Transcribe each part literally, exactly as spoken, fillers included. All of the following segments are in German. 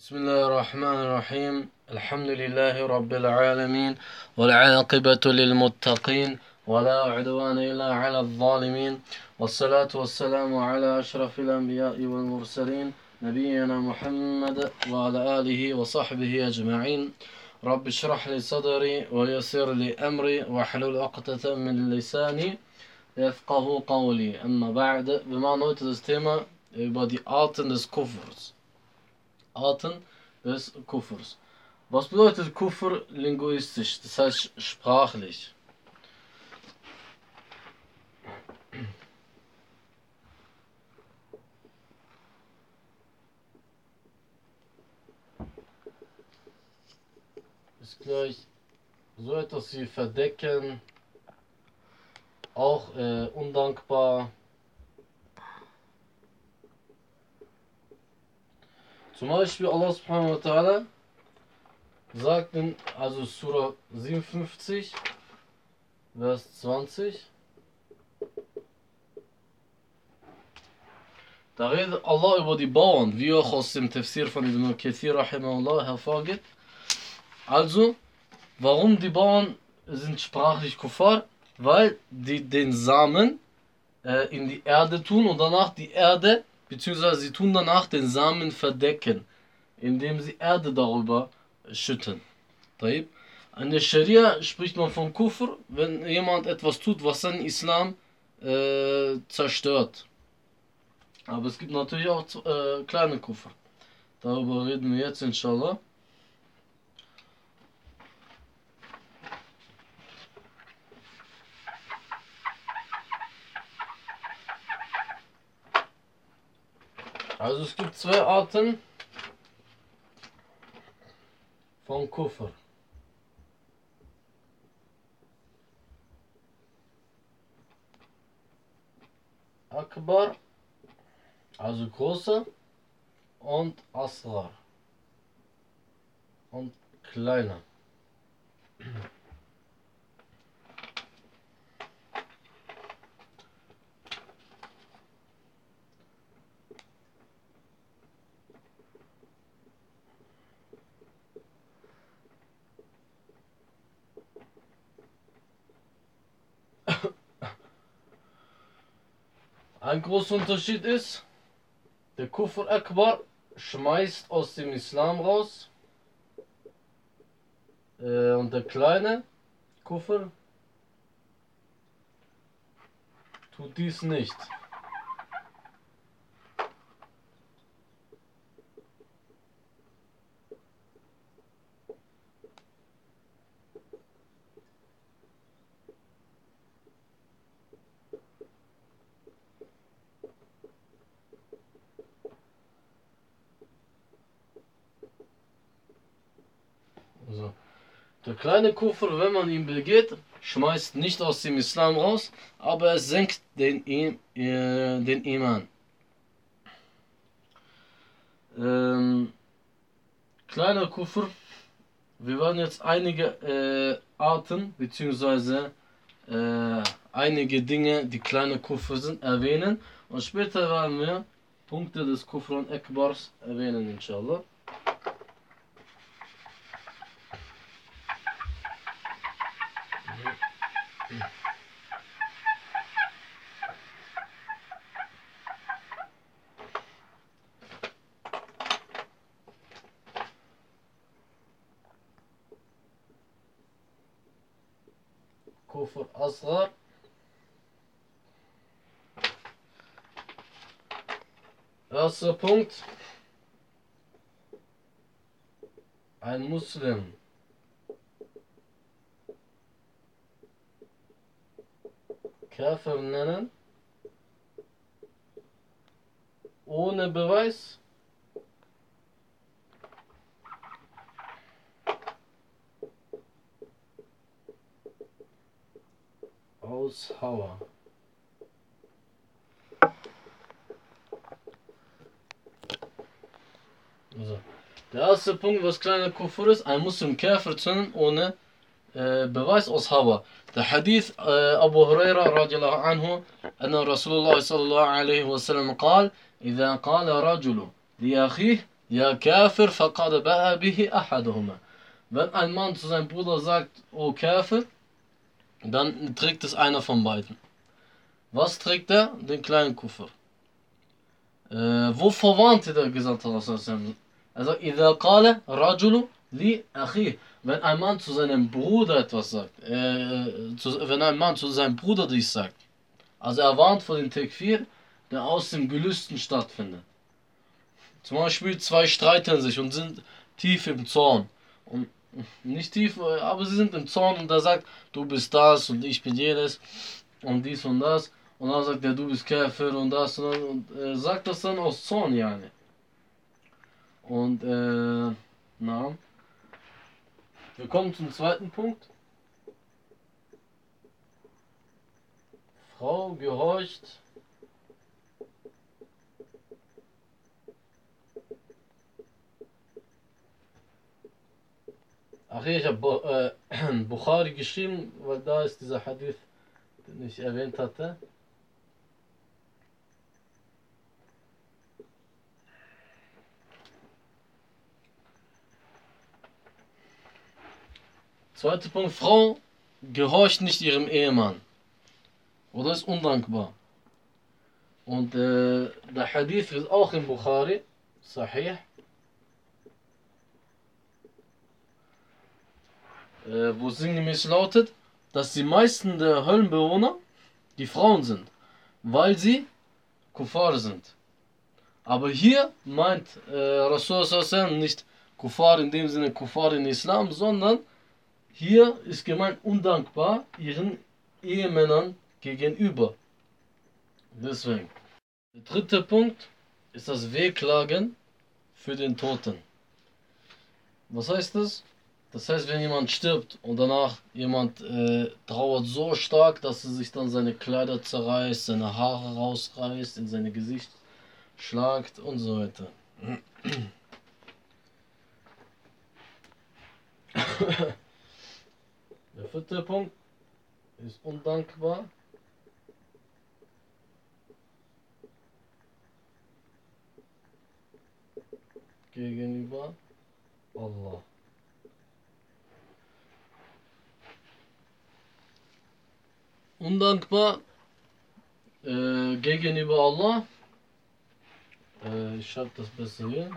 بسم الله الرحمن الرحيم الحمد لله رب العالمين والعاقبة للمتقين ولا عدوان إلا على الظالمين والصلاة والسلام على أشرف الأنبياء والمرسلين نبينا محمد وعلى آله وصحبه أجمعين رب اشرح لي صدري ويسر لي أمري واحلل عقدة من لساني يفقه قولي. أما بعد, wir machen heute das Thema über die Arten des Kufrs. Arten des Kufrs. Was bedeutet Kufr linguistisch? Das heißt sprachlich. Ist gleich so etwas wie verdecken, auch äh, undankbar. Zum Beispiel Allah subhanahu wa ta'ala sagt in also Surah siebenundfünfzig, Vers zwanzig, da redet Allah über die Bauern, wie auch aus dem Tafsir von Ibn Kathir rahimahullah hervorgeht. Also, warum die Bauern sind sprachlich Kuffar? Weil die den Samen äh, in die Erde tun und danach die Erde, beziehungsweise sie tun danach den Samen verdecken, indem sie Erde darüber schütten. An der Scharia spricht man von Kufr, wenn jemand etwas tut, was den Islam äh, zerstört. Aber es gibt natürlich auch äh, kleine Kufr. Darüber reden wir jetzt inshallah. Also es gibt zwei Arten von Kufr. Akbar, also großer, und Asghar, und kleiner. Ein großer Unterschied ist, der Kufr Akbar schmeißt aus dem Islam raus äh, und der kleine Kufr tut dies nicht. Also, der kleine Kufr, wenn man ihn begeht, schmeißt nicht aus dem Islam raus, aber es senkt den, äh, den Iman. Ähm, kleiner Kufr, wir werden jetzt einige äh, Arten bzw. Äh, einige Dinge, die kleine Kufr sind, erwähnen und später werden wir Punkte des Kufr und Akbars erwähnen, inshallah. Kufr Asghar, erster Punkt: Ein Muslim Kafir nennen ohne Beweis aus Hawa. Also, der erste Punkt, was kleiner Kufr ist, ein Muslim Kafir zu nennen ohne äh, Beweis aus Hawa. Der Hadith äh, Abu Huraira radiallahu anhu, anna Rasulullah sallallahu alaihi wasallam قال: إذا قال رجل لأخيه Ja Kafir faqad ba'a bihi ahaduhuma. Wenn ein Mann zu seinem Bruder sagt, O Kafir, dann trägt es einer von beiden. Was trägt er? Den kleinen Kuffer. Äh, wovor warnte der Gesandte Allah? Also, إذا قال رجل لأخيه. Wenn ein Mann zu seinem Bruder etwas sagt, äh, zu, wenn ein Mann zu seinem Bruder dies sagt, also er warnt vor dem Tekfir, der aus dem Gelüsten stattfindet. Zum Beispiel zwei streiten sich und sind tief im Zorn. Und nicht tief, aber sie sind im Zorn und er sagt, du bist das und ich bin jenes und dies und das. Und dann sagt er, du bist Käfer und das und das. Und er sagt das dann aus Zorn, yani. Und, äh, na. Wir kommen zum zweiten Punkt. Frau gehorcht. Ach, ich habe äh, Bukhari geschrieben, weil da ist dieser Hadith, den ich erwähnt hatte. Zweiter Punkt, Frau gehorcht nicht ihrem Ehemann. Oder ist undankbar. Und äh, der Hadith ist auch in Bukhari, Sahih. Äh, wo sinngemäß lautet, dass die meisten der Höllenbewohner die Frauen sind, weil sie Kuffar sind. Aber hier meint äh, Rasul nicht Kuffar in dem Sinne Kuffar in Islam, sondern hier ist gemeint undankbar ihren Ehemännern gegenüber. Deswegen. Der dritte Punkt ist das Wehklagen für den Toten. Was heißt das? Das heißt, wenn jemand stirbt und danach jemand äh, trauert so stark, dass er sich dann seine Kleider zerreißt, seine Haare rausreißt, in sein Gesicht schlagt und so weiter. Der vierte Punkt ist undankbar. Gegenüber Allah. Undankbar äh, gegenüber Allah. Äh, ich schreibe das besser hier.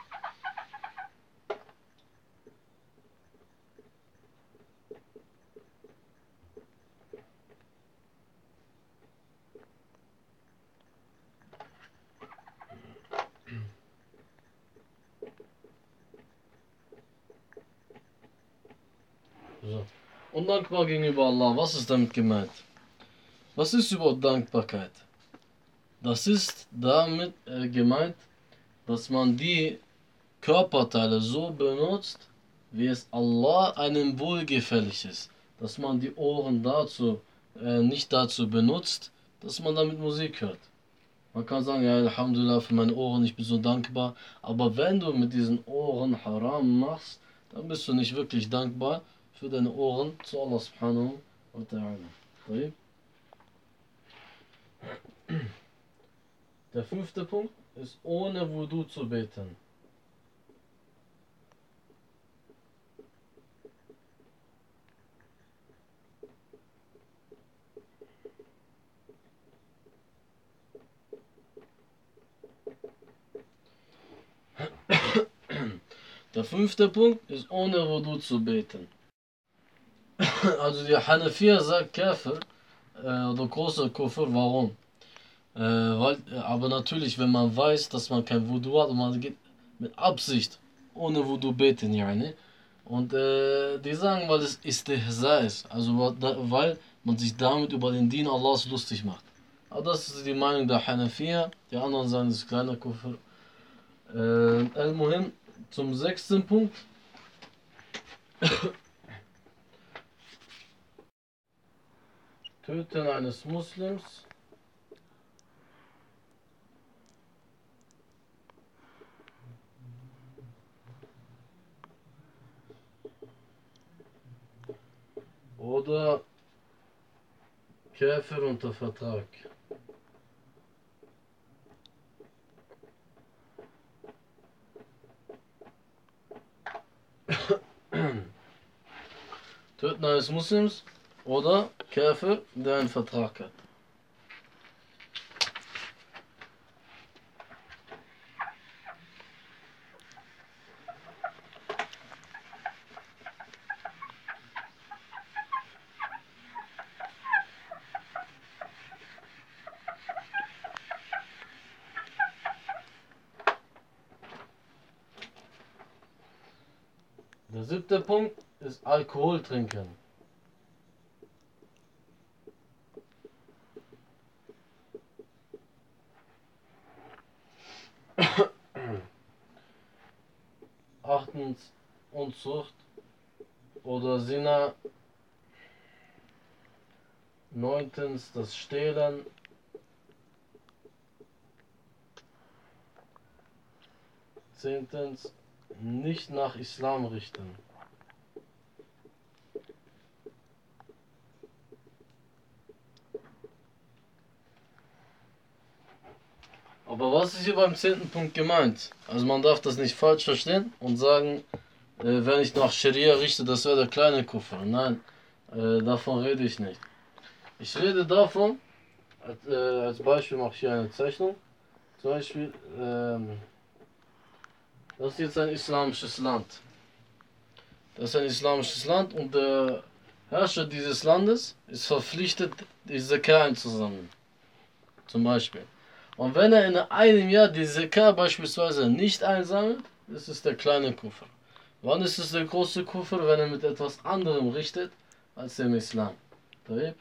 So. Undankbar gegenüber Allah. Was ist damit gemeint? Was ist überhaupt Dankbarkeit? Das ist damit äh, gemeint, dass man die Körperteile so benutzt, wie es Allah einem wohlgefällig ist. Dass man die Ohren dazu äh, nicht dazu benutzt, dass man damit Musik hört. Man kann sagen, ja, Alhamdulillah für meine Ohren, ich bin so dankbar. Aber wenn du mit diesen Ohren Haram machst, dann bist du nicht wirklich dankbar für deine Ohren zu Allah subhanahu wa ta'ala. Der fünfte Punkt ist ohne Wudu zu beten. Der fünfte Punkt ist ohne Wudu zu beten. Also die Hanafiya sagt Kafir äh, oder großer Kufr, warum? Äh, weil, aber natürlich, wenn man weiß, dass man kein Wudu hat und man geht mit Absicht ohne Wudu beten, yani. Und äh, die sagen, weil es Istihza ist, also weil man sich damit über den Dien Allahs lustig macht. Aber das ist die Meinung der Hanafiya, die anderen sagen, es ist kleiner Kufr. Äh, Al-Muhim, zum sechsten Punkt. Töten eines Muslims oder Käfer unter Vertrag. Töten eines Muslims oder Käfer, der einen Vertrag hat. Der siebte Punkt ist Alkohol trinken. Achtens Unzucht oder Sina. Neuntens das Stehlen. Zehntens nicht nach Islam richten. Aber was ist hier beim zehnten Punkt gemeint? Also man darf das nicht falsch verstehen und sagen, äh, wenn ich nach Scharia richte, das wäre der kleine Kuffer. Nein, äh, davon rede ich nicht. Ich rede davon, als, äh, als Beispiel mache ich hier eine Zeichnung. Zum Beispiel, ähm, das ist jetzt ein islamisches Land. Das ist ein islamisches Land und der Herrscher dieses Landes ist verpflichtet, die Zakat einzusammeln. Zum Beispiel. Und wenn er in einem Jahr die Zakat beispielsweise nicht einsammelt, ist es der kleine Kuffer. Wann ist es der große Kuffer? Wenn er mit etwas anderem richtet als dem Islam. طيب.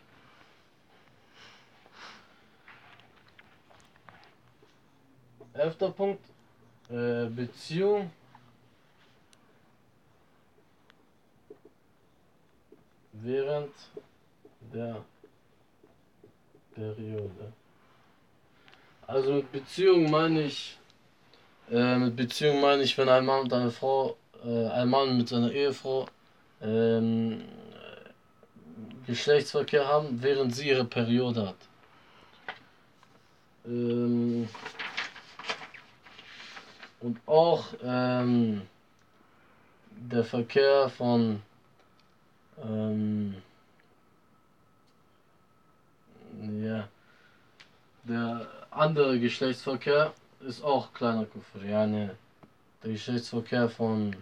Elfter Punkt. Äh, Beziehung. Während der Periode. Also mit Beziehung meine ich, äh, mit Beziehung meine ich, wenn ein Mann und eine Frau, äh, ein Mann mit seiner Ehefrau ähm, Geschlechtsverkehr haben, während sie ihre Periode hat. Ähm, und auch ähm, der Verkehr von ähm, ja, der andere Geschlechtsverkehr ist auch kleiner Kufr. Yani der Geschlechtsverkehr von,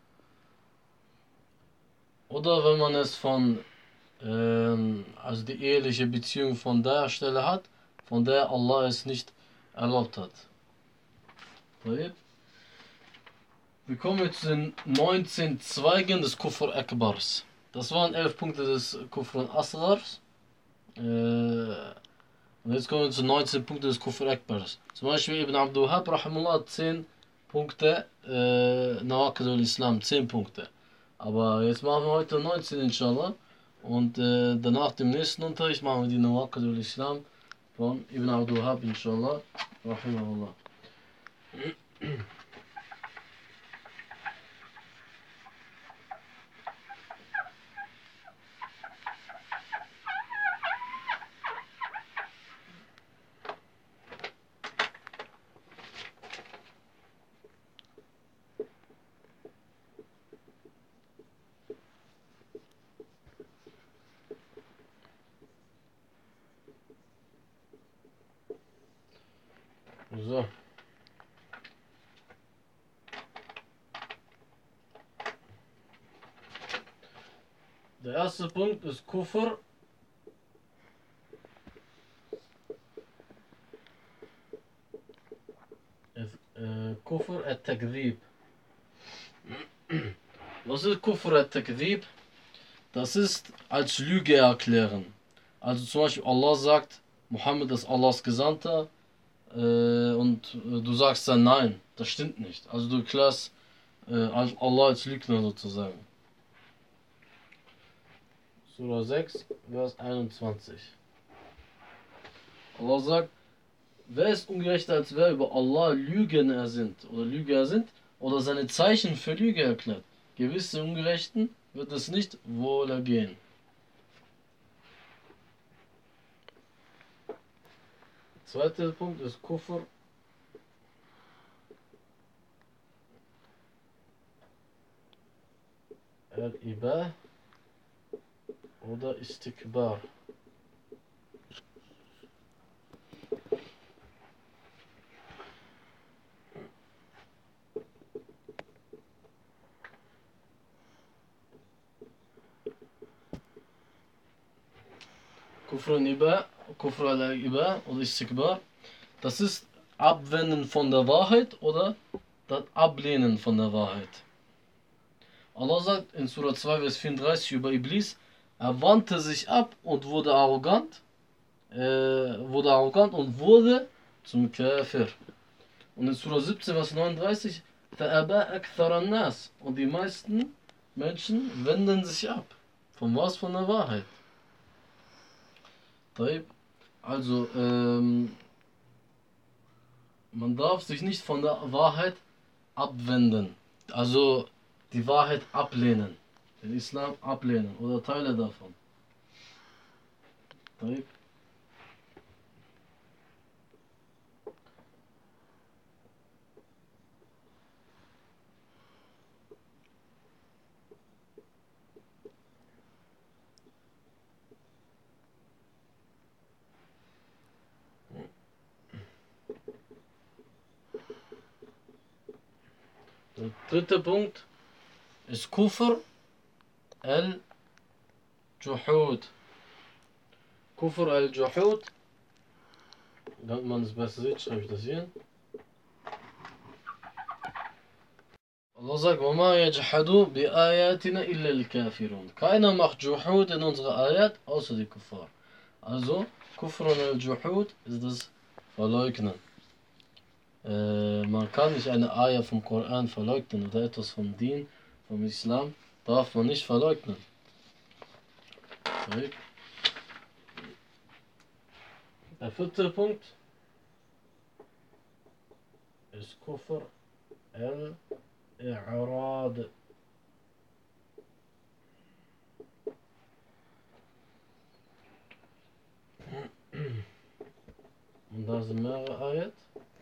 oder wenn man es von ähm, also die eheliche Beziehung von der Stelle hat, von der Allah es nicht erlaubt hat. Wir kommen jetzt zu den neunzehn Zweigen des Kufr Akbars. Das waren elf Punkte des Kufr Asghars. Äh, und jetzt kommen wir zu neunzehn Punkten des Kufr Akbars. Zum Beispiel Ibn Abdul Wahhab Rahimullah hat zehn Punkte äh, Nawaqid al-Islam, zehn Punkte. Aber jetzt machen wir heute neunzehn inshallah. Und äh, danach dem nächsten Unterricht machen wir die Nawaqid al-Islam von Ibn Abdul Wahhab inshallah. Rahimahullah. So. Der erste Punkt ist Kufr. Äh, Kufr al-Takdhib. Was ist Kufr al-Takdhib? Das ist als Lüge erklären. Also zum Beispiel Allah sagt, Mohammed ist Allahs Gesandter äh, und äh, du sagst dann nein, das stimmt nicht. Also du erklärst äh, Allah als Lügner sozusagen. Surah sechs, Vers einundzwanzig. Allah sagt, wer ist ungerechter als wer über Allah Lügen ersinnt oder Lüge ersinnt oder seine Zeichen für Lüge erklärt? Gewisse Ungerechten wird es nicht wohl ergehen. Zweiter Punkt ist Kufr. Al-Ibah. oder Istikbar. Kufr al-Iba, Kufr al-Iba oder Istikbar, das ist Abwenden von der Wahrheit oder das Ablehnen von der Wahrheit. Allah sagt in Surah zwei, Vers vierunddreißig über Iblis, er wandte sich ab und wurde arrogant, äh, wurde arrogant und wurde zum Kafir. Und in Surah siebzehn, Vers neununddreißig, فَأَبَى أَكْثَرَ النَّاسِ, und die meisten Menschen wenden sich ab. Von was? Von der Wahrheit. Also, ähm, man darf sich nicht von der Wahrheit abwenden. Also die Wahrheit ablehnen. Den Islam ablehnen oder Teile davon. Der dritte Punkt ist Kufr al-Juhud. Kufr al-Juhud, damit man es besser sieht, schreibe ich das hier. Allah sagt, وَمَا يَجْحَدُ بِآيَاتِنَا إِلَّا الْكَافِرُونَ. Keiner macht Juhud in unserer Ayat, außer die Kuffar. Also, Kufr al-Juhud ist das Verleugnen. Äh, man kann nicht eine Ayah vom Koran verleugnen oder etwas vom Dien, vom Islam, darf man nicht verleugnen. Der vierte Punkt ist Kufr al-I'rad. Und da sind mehrere Ayat.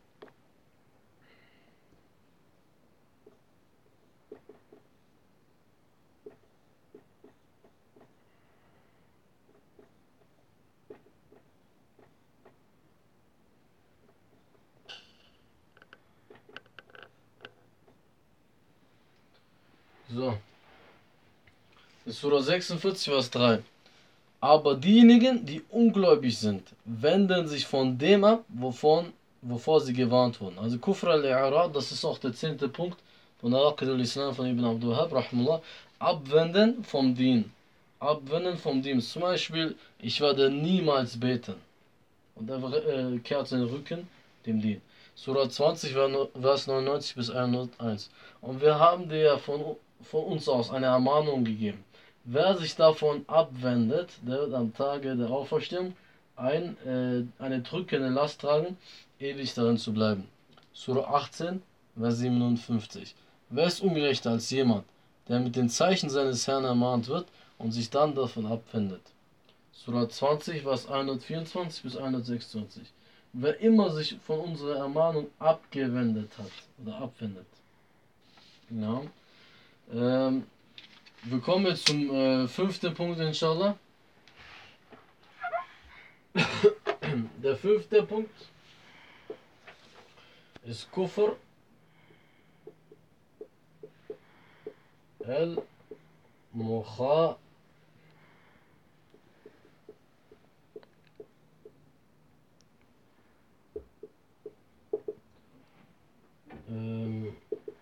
So. In Surah sechsundvierzig, Vers drei. Aber diejenigen, die ungläubig sind, wenden sich von dem ab, wovon, wovor sie gewarnt wurden. Also Kufr al-I'rad, das ist auch der zehnte Punkt von Al-Aqid al-Islam von Ibn Abdul Wahhab, rahimahullah. Abwenden vom Dien. Abwenden vom Dien. Zum Beispiel, ich werde niemals beten. Und er äh, kehrt seinen Rücken dem Dien. Surah zwanzig, Vers neunundneunzig bis hunderteins. Und wir haben dir von, von uns aus eine Ermahnung gegeben. Wer sich davon abwendet, der wird am Tage der Auferstehung ein, äh, eine drückende Last tragen, ewig darin zu bleiben. Surah achtzehn, Vers siebenundfünfzig. Wer ist ungerechter als jemand, der mit den Zeichen seines Herrn ermahnt wird und sich dann davon abwendet? Surah zwanzig, Vers hundertvierundzwanzig bis hundertsechsundzwanzig. Wer immer sich von unserer Ermahnung abgewendet hat oder abwendet. Ja. Ähm, wir kommen jetzt zum äh, fünften Punkt, inshallah. Der fünfte Punkt ist Kufr al-Mukha ähm,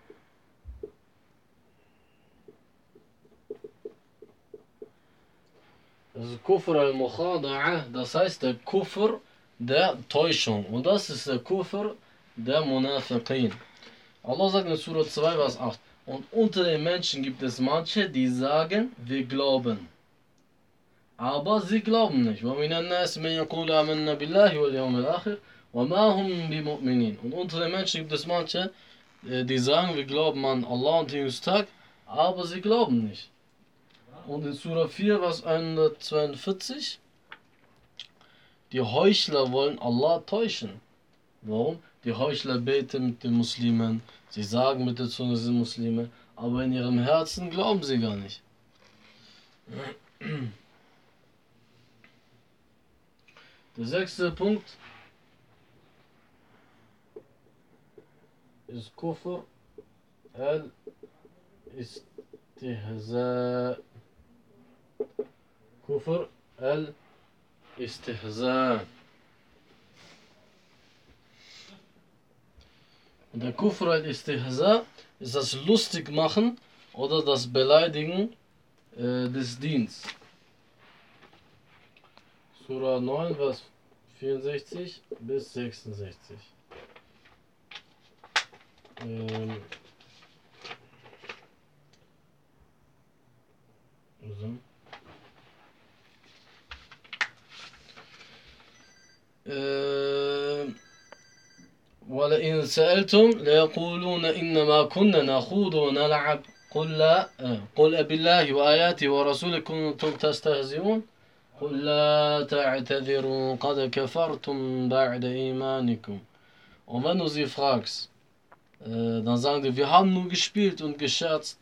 das ist Kufr al-Mukhada'a, das heißt der Kufr der Täuschung. Und das ist der Kufr der Munafiqin. Allah sagt in Surah zwei, Vers acht. Und unter den Menschen gibt es manche, die sagen, wir glauben. Aber sie glauben nicht. وَمِنَ النَّاسِ مَنْ يَقُولُ آمَنَّا بِاللَّهِ وَالْيَوْمِ الْآخِرِ وَمَا هُمْ بِمُؤْمِنِينَ. Und unter den Menschen gibt es manche, die sagen, wir glauben an Allah und den Tag, aber sie glauben nicht. Und in Surah vier, Vers hundertzweiundvierzig, die Heuchler wollen Allah täuschen. Warum? Die Heuchler beten mit den Muslimen, sie sagen mit der Zunge, sie sind Muslime, aber in ihrem Herzen glauben sie gar nicht. Der sechste Punkt ist Kufr al-Istihza. Kufr al-Istihza. Und der Kufr al-Istihza ist das Lustigmachen oder das Beleidigen äh, des Dienstes. Surah neun, Vers vierundsechzig bis sechsundsechzig. Ähm, also. äh, وَلَئِنْ سَأَلْتُمْ لَيَقُولُونَ إِنَّمَا كُنَّا نَخُوضُ وَنَلْعَبُ قُلْ لَا قُلْ أَبِاللَّهِ وَآيَاتِهِ وَرَسُولِهِ كُنْتُمْ تَسْتَهْزِئُونَ قُلْ لَا تَعْتَذِرُوا قَدْ كَفَرْتُمْ بَعْدَ إِيمَانِكُمْ. Und wenn du sie fragst, äh, dann sagen die, wir haben nur gespielt und gescherzt.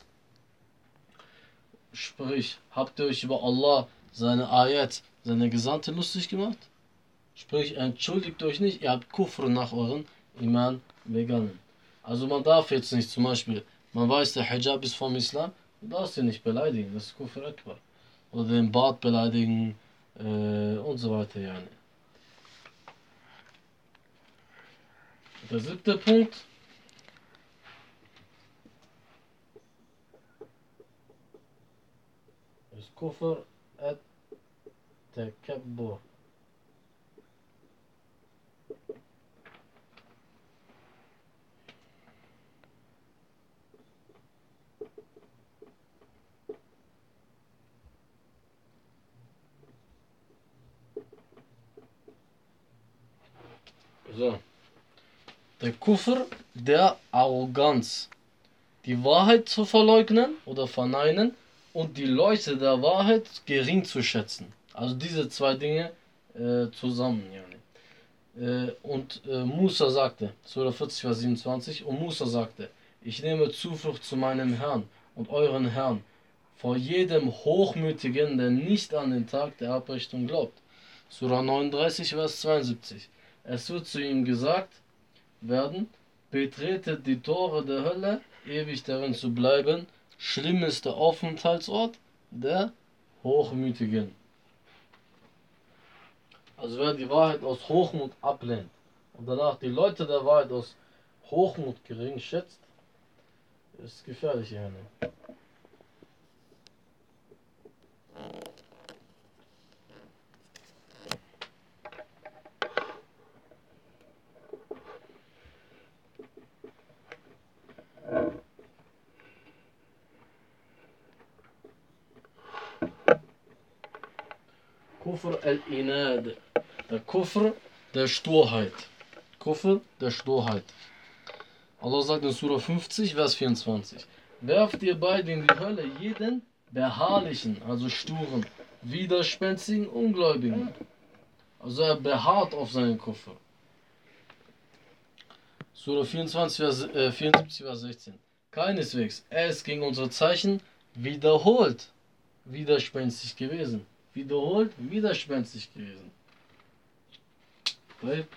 Sprich, habt ihr euch über Allah, seine Ayat, seine Gesandte lustig gemacht? Sprich, entschuldigt euch nicht, ihr habt Kufr nach euren Iman begangen. Also man darf jetzt nicht zum Beispiel, man weiß, der Hijab ist vom Islam, du darfst ihn nicht beleidigen, das ist Kufr Akbar. Oder den Bart beleidigen äh, und so weiter. Yani. Der siebte Punkt ist Kufr at-Takabbur. So. Der Kufr der Arroganz. Die Wahrheit zu verleugnen oder verneinen und die Leute der Wahrheit gering zu schätzen. Also diese zwei Dinge äh, zusammen. Yani. Äh, und äh, Musa sagte, Surah vierzig, Vers siebenundzwanzig, und Musa sagte, ich nehme Zuflucht zu meinem Herrn und euren Herrn vor jedem Hochmütigen, der nicht an den Tag der Abrichtung glaubt. Surah neununddreißig, Vers zweiundsiebzig. Es wird zu ihm gesagt werden, betretet die Tore der Hölle, ewig darin zu bleiben. Schlimm ist der Aufenthaltsort der Hochmütigen. Also wer die Wahrheit aus Hochmut ablehnt und danach die Leute der Wahrheit aus Hochmut gering schätzt, ist gefährlich hier. Kufr al-Inad. Der Kufr der Sturheit. Kufr der Sturheit. Allah sagt in Surah fünfzig, Vers vierundzwanzig. Werft ihr beide in die Hölle jeden beharrlichen, also sturen, widerspenstigen, Ungläubigen. Also er beharrt auf seinen Kufr. Surah vierundzwanzig, Vers, äh, vierundsiebzig, Vers sechzehn. Keineswegs, er ist gegen unsere Zeichen wiederholt widerspenstig gewesen. Wiederholt widerspenstig gewesen. Weil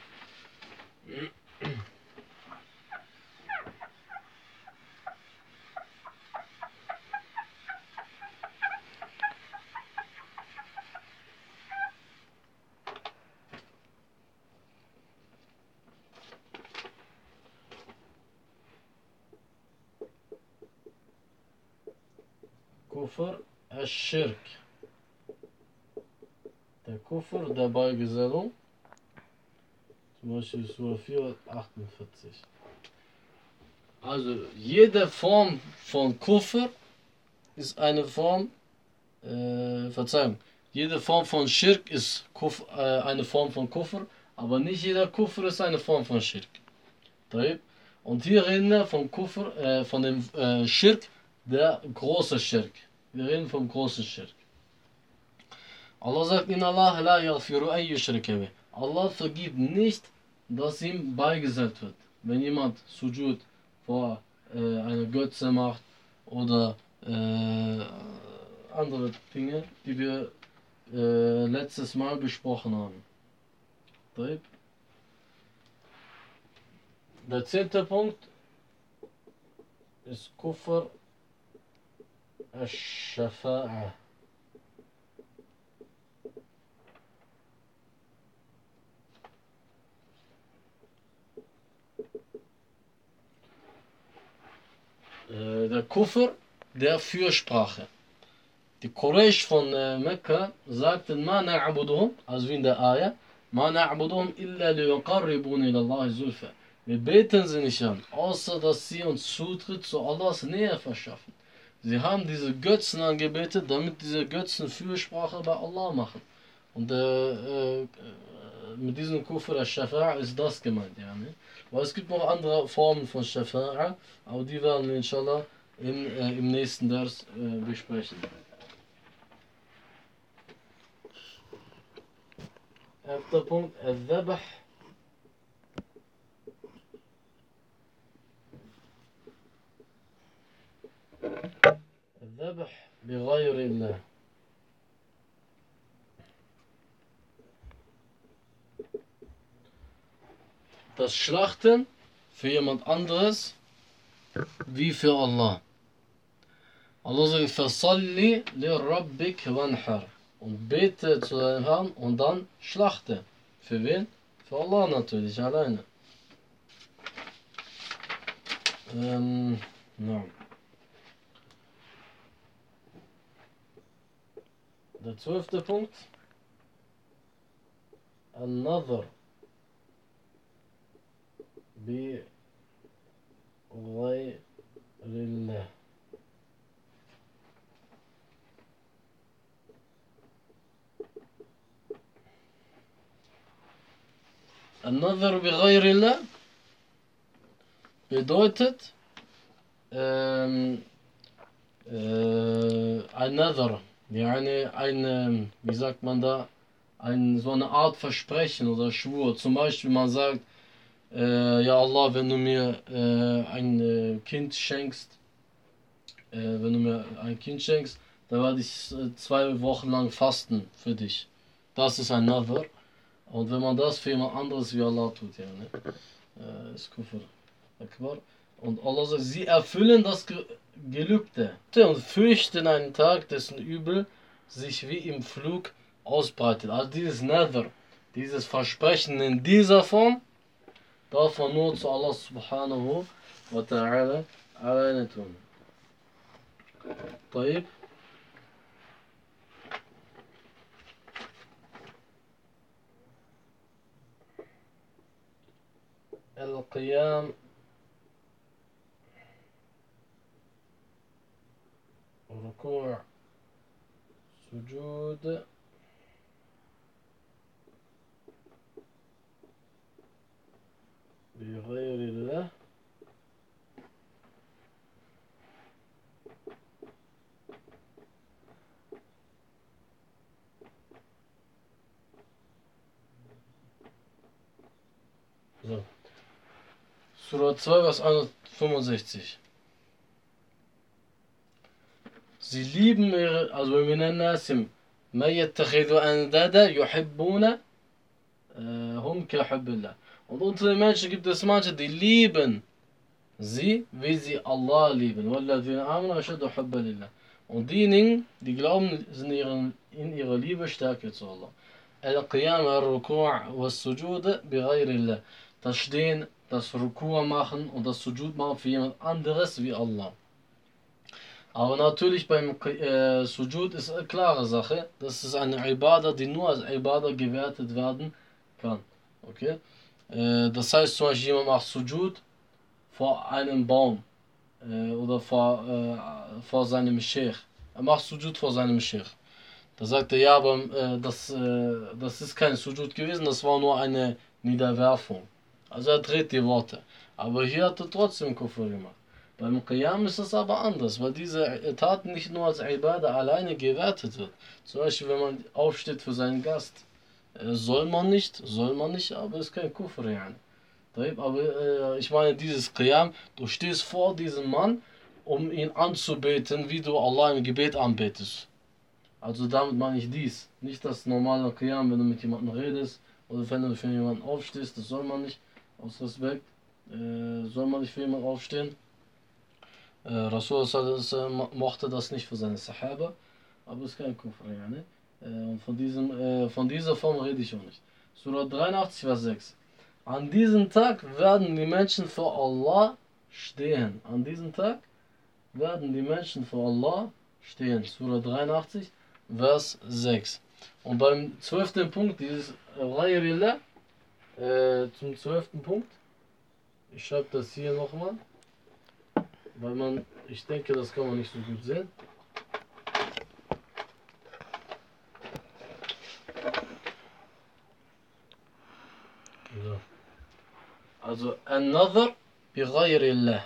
Kufr al-Shirk. Der Kufr der Beigesellung. Zum Beispiel Surah vierhundertachtundvierzig. Also jede Form von Kufr ist eine Form, äh, Verzeihung, jede Form von Schirk ist Kufr, äh, eine Form von Kufr, aber nicht jeder Kufr ist eine Form von Schirk. Und hier reden wir vom Kufr, äh, von dem äh, Schirk, der große Schirk. Wir reden vom großen Schirk. Allah sagt, in Allah la yaghfiru an yushrika bih. Allah vergibt nicht, dass ihm beigesellt wird. Wenn jemand Sujud vor äh, einer Götze macht oder äh, andere Dinge, die wir äh, letztes Mal besprochen haben. طيب. Der zehnte Punkt ist Kufr al-Shafa'a. Der Kufr der Fürsprache. Die Quraysh von äh, Mekka sagten, Ma na'buduhum, also wie in der Ayah, Ma na'buduhum illa liyuqarribuna ila Allah zulfa. Wir beten sie nicht an, außer dass sie uns Zutritt zu Allahs Nähe verschaffen. Sie haben diese Götzen angebetet, damit diese Götzen Fürsprache bei Allah machen. Und äh, äh, mit diesem Kufr al-Shafa'a ist das gemeint. Ja, ne? Aber es gibt noch andere Formen von Shafa'a, aber die werden wir inshallah in, äh, im nächsten Vers äh, besprechen. Erster Punkt, al-Dhabh. الذبح بغير الله. Das Schlachten für jemand anderes wie für Allah. Allah sagt, Fasalli li Rabbik wanhar. Und bete zu deinem Herrn und dann schlachte. Für wen? Für Allah natürlich, alleine. Ähm, no. Der zwölfte Punkt. An-Nadhr bi ghayrillah. An-Nadhr bi ghayrillah bedeutet ähm, äh, ein Nadhr. Yani eine, wie sagt man da, ein, so eine Art Versprechen oder Schwur. Zum Beispiel man sagt, äh, ja Allah, wenn du mir äh, ein äh, Kind schenkst, äh, wenn du mir ein Kind schenkst, dann werde ich äh, zwei Wochen lang fasten für dich. Das ist ein Nadhr. Und wenn man das für jemand anderes wie Allah tut, ja, ne? Äh, ist Kufr Akbar. Und Allah sagt, sie erfüllen das Ge Gelübde und fürchten einen Tag, dessen Übel sich wie im Flug ausbreitet. Also dieses Nadhr, dieses Versprechen in dieser Form, darf man nur zu Allah subhanahu wa ta'ala alleine tun. طيب. القيام ركوع سجود بغير الله so. Surah zwei, Vers hundertfünfundsechzig. Sie lieben ihre, also wir nennen es im ما يتخذوا أندادا يحبون هم كحب الله. Und unter den Menschen gibt es manche, die lieben sie, wie sie Allah lieben. وَالَّذِينَ آمَنُوا أَشَدُّ حُبًّا لِلَّهِ. Und diejenigen, die glauben, sind ihren, in ihrer Liebe stärker zu Allah. القيام الركوع والسجود بغير الله. Das Stehen, das Ruku' machen und das Sujud machen für jemand anderes wie Allah. Aber natürlich beim äh, Sujud ist eine klare Sache, das ist eine Ibadah, die nur als Ibadah gewertet werden kann. Okay? Äh, das heißt zum Beispiel, jemand macht Sujud vor einem Baum äh, oder vor, äh, vor seinem Sheikh. Er macht Sujud vor seinem Sheikh. Da sagt er, ja, aber äh, das, äh, das ist kein Sujud gewesen, das war nur eine Niederwerfung. Also er dreht die Worte. Aber hier hat er trotzdem Kufr gemacht. Beim Qiyam ist es aber anders, weil diese Tat nicht nur als Ibadah alleine gewertet wird. Zum Beispiel, wenn man aufsteht für seinen Gast. Äh, soll man nicht, soll man nicht, aber ist kein Kufr. Yani. Aber äh, ich meine, dieses Qiyam, du stehst vor diesem Mann, um ihn anzubeten, wie du Allah im Gebet anbetest. Also damit meine ich dies. Nicht das normale Qiyam, wenn du mit jemandem redest oder wenn du für jemanden aufstehst, das soll man nicht, aus Respekt, äh, soll man nicht für jemanden aufstehen. Äh, Rasul mochte das nicht für seine Sahaba, aber es ist kein Kufr, ja, ne? Äh, und von, diesem, äh, von dieser Form rede ich auch nicht. Surah dreiundachtzig, Vers sechs. An diesem Tag werden die Menschen vor Allah stehen. An diesem Tag werden die Menschen vor Allah stehen. Surah dreiundachtzig, Vers sechs. Und beim zwölften Punkt, dieses Ghayrillah, äh, zum zwölften Punkt, ich schreibe das hier nochmal, weil man, ich denke, das kann man nicht so gut sehen. So. Also, another بغير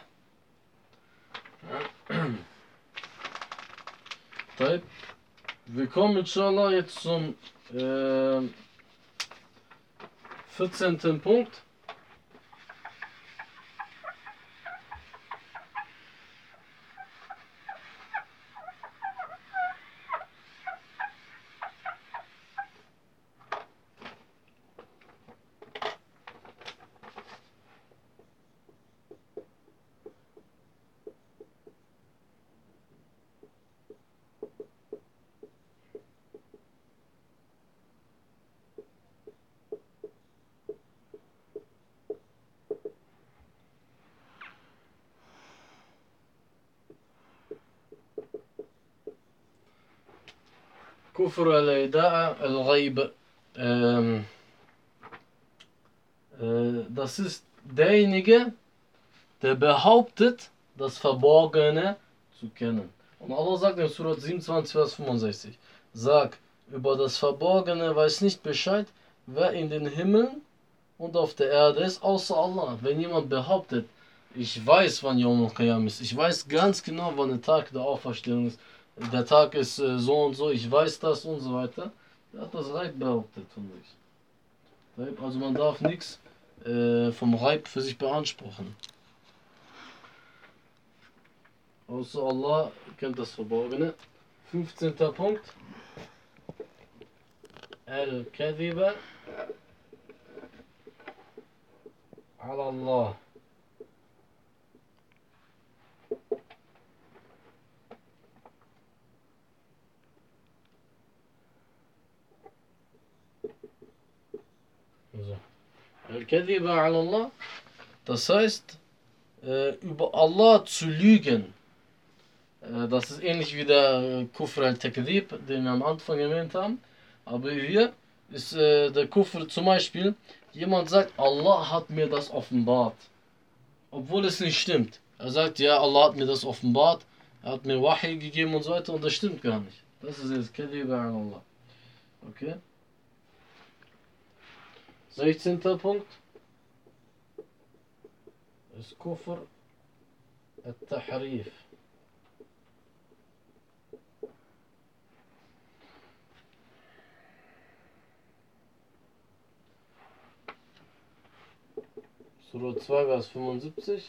طيب, wir kommen inshallah jetzt zum äh, vierzehnten Punkt. Kufr al-Ida'a al-Ghaib. Ähm, äh, das ist derjenige, der behauptet, das Verborgene zu kennen. Und Allah sagt in Surah siebenundzwanzig, Vers fünfundsechzig, sag, über das Verborgene weiß nicht Bescheid, wer in den Himmeln und auf der Erde ist, außer Allah. Wenn jemand behauptet, ich weiß, wann Yawm al-Qiyam ist, ich weiß ganz genau, wann der Tag der Auferstehung ist, der Tag ist äh, so und so, ich weiß das und so weiter, der hat das Reib behauptet von sich. Also man darf nichts äh, vom Reib für sich beanspruchen. Außer Allah kennt das Verborgene. fünfzehnter Punkt. Al-Kadhiba ala Allah. Also. Al-Kadhiba ala Allah. Das heißt, äh, über Allah zu lügen. Äh, das ist ähnlich wie der äh, Kufr al-Takdhib, den wir am Anfang erwähnt haben. Aber hier ist äh, der Kufr zum Beispiel, jemand sagt, Allah hat mir das offenbart. Obwohl es nicht stimmt. Er sagt, ja, Allah hat mir das offenbart, er hat mir Wahi gegeben und so weiter, und das stimmt gar nicht. Das ist jetzt Kadhiba an Allah. Okay? sechzehnter Punkt ist Kufr al-Tahrif. Surah zwei, Vers fünfundsiebzig.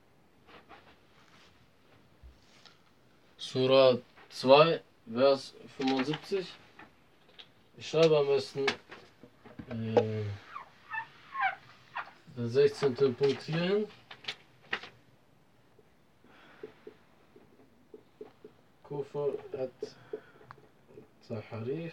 Surah zwei, Vers fünfundsiebzig. Ich schreibe am besten äh, den sechzehnten Punkt hier hin. Kufr at-Tahrif.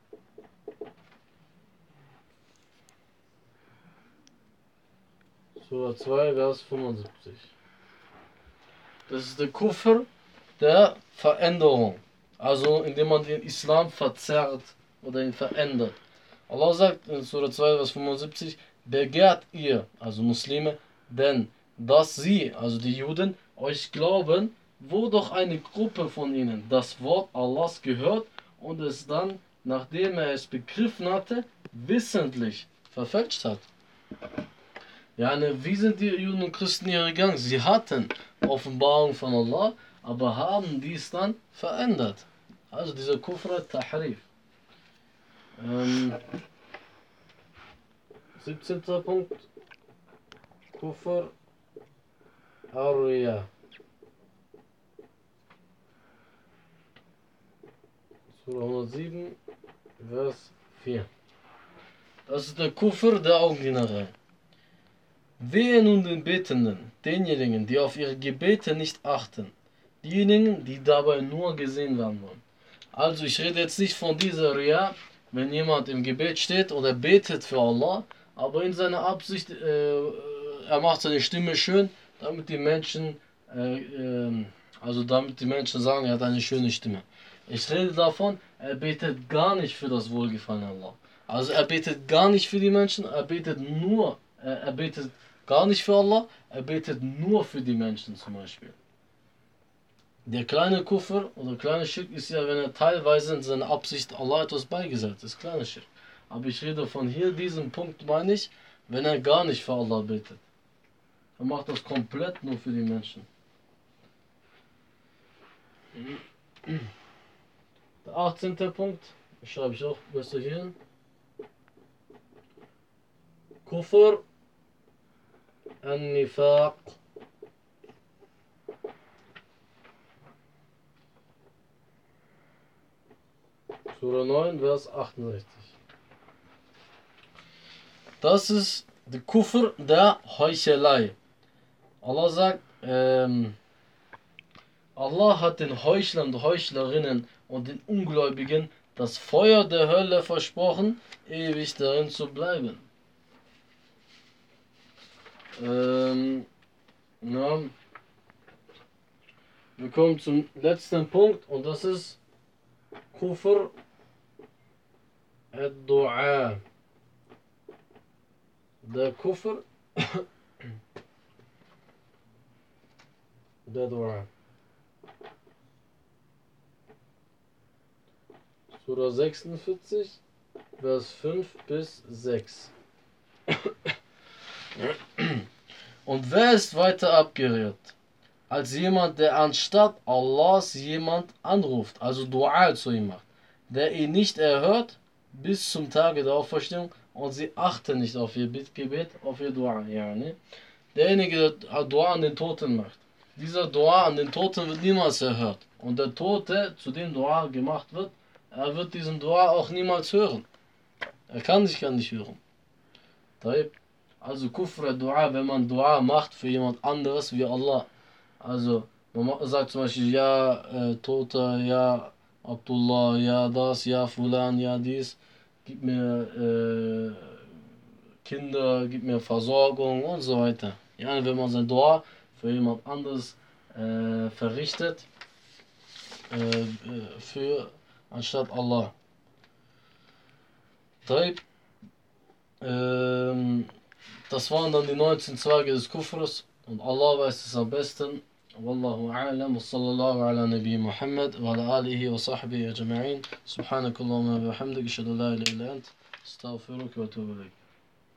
Surah zwei, Vers fünfundsiebzig. Das ist der Kufr der Veränderung. Also indem man den Islam verzerrt oder ihn verändert. Allah sagt in Surah zwei, Vers fünfundsiebzig, begehrt ihr, also Muslime, denn dass sie, also die Juden, euch glauben, wo doch eine Gruppe von ihnen das Wort Allahs gehört und es dann, nachdem er es begriffen hatte, wissentlich verfälscht hat. Ja, ne, wie sind die Juden und Christen hier gegangen? Sie hatten Offenbarung von Allah, aber haben dies dann verändert. Also dieser Kufr Tahrif. Ähm, siebzehnter Punkt. Kufr Ar-Riya. Surah hundertsieben, Vers vier. Das ist der Kufr der Augendienerei. Wehe nun den Betenden, denjenigen, die auf ihre Gebete nicht achten, diejenigen, die dabei nur gesehen werden wollen. Also ich rede jetzt nicht von dieser Ria, wenn jemand im Gebet steht oder betet für Allah, aber in seiner Absicht, äh, er macht seine Stimme schön, damit die Menschen, äh, äh, also damit die Menschen sagen, er hat eine schöne Stimme. Ich rede davon, er betet gar nicht für das Wohlgefallen Allah. Also er betet gar nicht für die Menschen, er betet nur, äh, er betet gar nicht für Allah, er betet nur für die Menschen zum Beispiel. Der kleine Kufr oder kleine Schirk ist ja, wenn er teilweise in seiner Absicht Allah etwas beigesetzt ist, kleiner Schirk. Aber ich rede von hier, diesen Punkt meine ich, wenn er gar nicht für Allah betet. Er macht das komplett nur für die Menschen. Der achtzehnte Punkt, schreibe ich auch besser hier hin. Kufr an-Nifaq. Sura neun, Vers achtundsechzig. Das ist der Kufr der Heuchelei. Allah sagt, ähm, Allah hat den Heuchlern und Heuchlerinnen und den Ungläubigen das Feuer der Hölle versprochen, ewig darin zu bleiben. Ähm, ja. Wir kommen zum letzten Punkt und das ist Kufr ad-Du'a. Der Kufr der Du'a. Surah sechsundvierzig, Vers fünf bis sechs. Und wer ist weiter abgerührt als jemand, der anstatt Allahs jemand anruft, also Dua zu ihm macht, der ihn nicht erhört bis zum Tage der Auferstehung und sie achten nicht auf ihr Bittgebet, auf ihr Dua. Yani. Derjenige, der Dua an den Toten macht, dieser Dua an den Toten wird niemals erhört. Und der Tote, zu dem Dua gemacht wird, er wird diesen Dua auch niemals hören. Er kann sich gar nicht hören. Also Kufr Dua, wenn man Dua macht für jemand anderes wie Allah. Also man sagt zum Beispiel, ja äh, Toter, ja Abdullah, ja das, ja Fulan, ja dies, gib mir äh, Kinder, gib mir Versorgung und so weiter. Ja, wenn man sein Dua für jemand anderes äh, verrichtet, äh, für anstatt Allah. Ähm, das waren dann die neunzehn Zweige des Kufrs und Allah weiß es am besten. Wallahu a'lam wa sallallahu ala nabi Muhammad wa ala alihi wa sahbihi ajma'in. Subhanakallahumma wa bihamdik, ashhadu an la ilaha illa ant, astaghfiruka wa atubu ilayk.